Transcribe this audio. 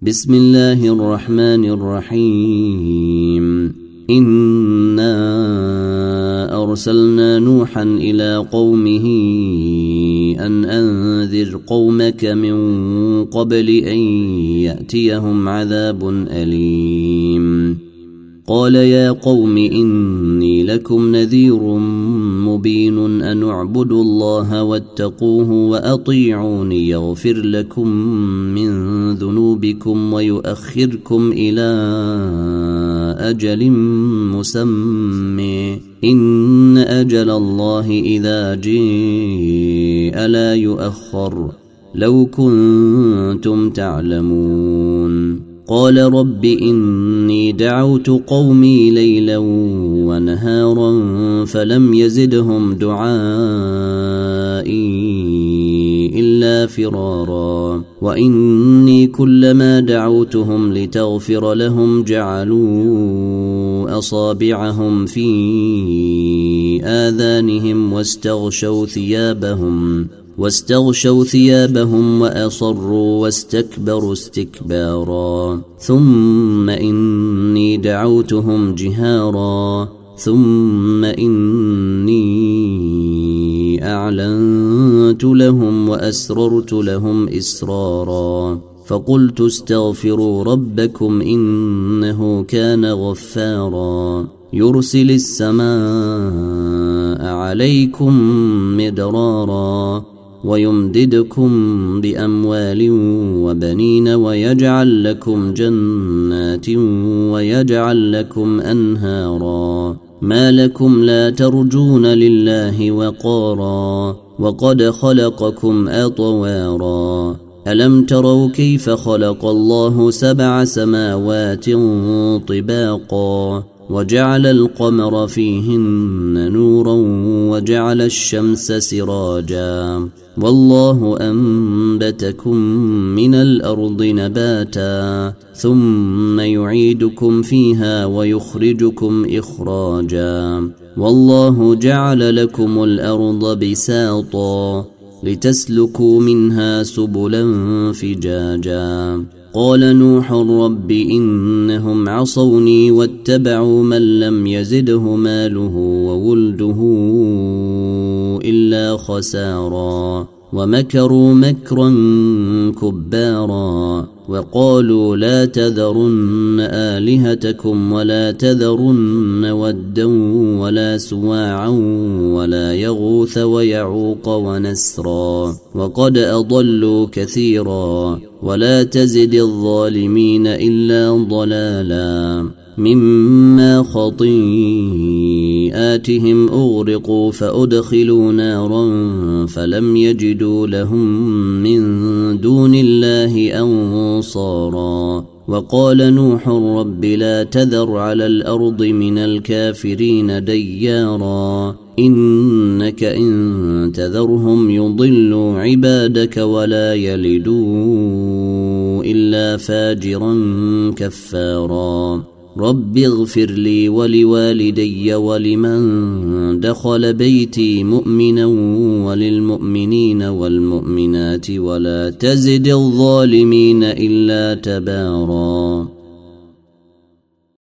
بسم الله الرحمن الرحيم. إنا أرسلنا نوحا إلى قومه أن أنذر قومك من قبل أن يأتيهم عذاب أليم. قال يا قوم إني لكم نذير مبين أن اعبدوا الله واتقوه وأطيعوني يغفر لكم من ذنوبكم ويؤخركم إلى أجل مسمى إن أجل الله إذا جاء لا يؤخر لو كنتم تعلمون. قال رب إني دعوت قومي ليلا ونهارا فلم يزدهم دعائي إلا فرارا وإني كلما دعوتهم لتغفر لهم جعلوا أصابعهم في آذانهم واستغشوا ثيابهم وأصروا واستكبروا استكبارا ثم إني دعوتهم جهارا ثم إني أعلنت لهم وأسررت لهم إسرارا فقلت استغفروا ربكم إنه كان غفارا يرسل السماء عليكم مدرارا ويمددكم بأموال وبنين ويجعل لكم جنات ويجعل لكم أنهارا ما لكم لا ترجون لله وقارا وقد خلقكم أطوارا ألم تروا كيف خلق الله 7 سماوات طباقا وجعل القمر فيهن نورا وجعل الشمس سراجا والله أنبتكم من الأرض نباتا ثم يعيدكم فيها ويخرجكم إخراجا والله جعل لكم الأرض بساطا لتسلكوا منها سبلا فجاجا قال نوح رب إنهم عصوني واتبعوا من لم يزده ماله وولده إلا خسارا ومكروا مكرا كبارا وقالوا لا تذرن آلهتكم ولا تذرن ودا ولا سواعا ولا يغوث ويعوق ونسرا وقد أضلوا كثيرا ولا تزد الظالمين إلا ضلالا مما خطيئاتهم أغرقوا فأدخلوا نارا فلم يجدوا لهم من دون الله أنصارا وقال نوح رب لا تذر على الأرض من الكافرين ديارا إنك إن تذرهم يضلوا عبادك ولا يلدوا إلا فاجرا كفارا رب اغفر لي ولوالدي ولمن دخل بيتي مؤمنا وللمؤمنين والمؤمنات ولا تزد الظالمين إلا تبارا.